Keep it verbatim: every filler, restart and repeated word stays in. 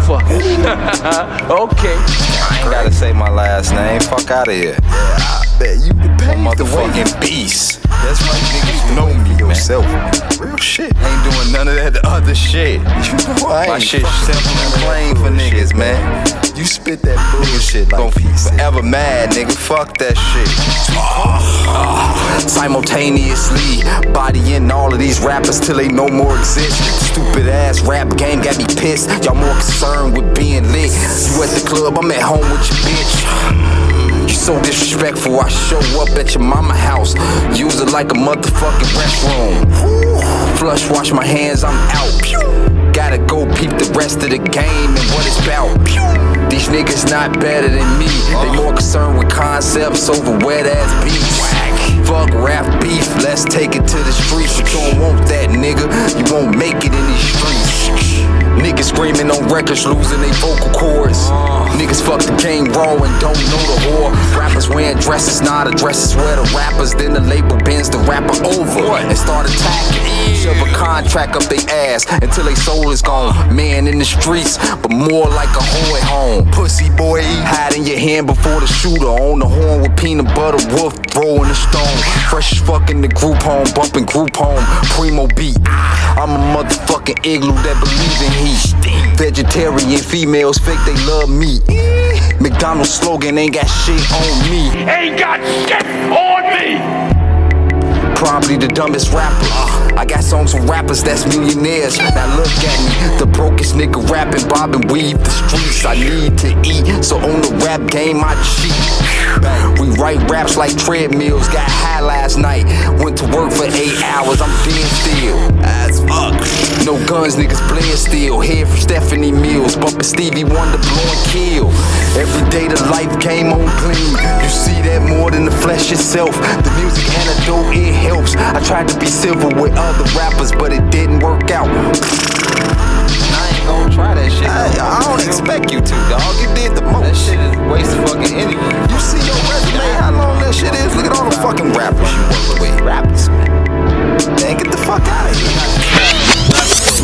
motherfucker. Okay. I ain't gotta say my last name. Fuck out of here. Yeah, I bet you can pay the Motherfucking beast. That's right, niggas know me, yourself. man. Real shit. Ain't doing none of that other shit. You know I ain't My shit fucking simple and plain for niggas, man. You spit that bullshit like Gon' he said. forever mad, nigga. Fuck that shit. Simultaneously bodying all of these rappers till they no more exist. Stupid ass rap game got me pissed. Y'all more concerned with being lit. You at the club, I'm at home with your bitch. You so disrespectful, I show up at your mama house. Use it like a motherfucking restroom. Flush, wash my hands, I'm out. Gotta go peep the rest of the game and what it's about. These niggas not better than me. They more concerned with concepts over wet ass beats. Fuck rap beef, let's take it to the streets. You don't want that, nigga. You won't make it in these streets. Niggas screaming on records, losing they vocal cords. Niggas fuck the game raw and don't know the whore. Rappers wearing dresses, not addresses where the rappers. Then the label bends the rapper over and start attacking. Shove a contract up they ass until they soul is gone. Man in the streets, but more like a hoe at home. Pussy boy, hide in your hand before the shooter. On the horn with peanut butter, wolf throwing a stone. Fresh as fuck in the group home, bumping group home. Primo beat. I'm a motherfucking igloo that believe in heat. Vegetarian females fake they love meat. McDonald's slogan ain't got shit on me. Ain't got shit on me. Probably the dumbest rapper. I got songs with rappers that's millionaires. Now look at me, the brokest nigga rapping, bob and weave the streets. I need to eat, so on the rap game I cheat. We write raps like treadmills. Got high last night, went to work for eight hours. I'm dead still, as fuck. No guns, niggas blend still. Head from Stephanie Mills, bumping Stevie Wonder, blowing kill. Every day the life came on clean. You see that more than the flesh itself. The music antidote, it helps. I tried to be civil with other rappers, but it didn't work out. I ain't gonna try that shit. I, I don't expect you to, dog. You did the most. That shit is waste of fucking energy. You see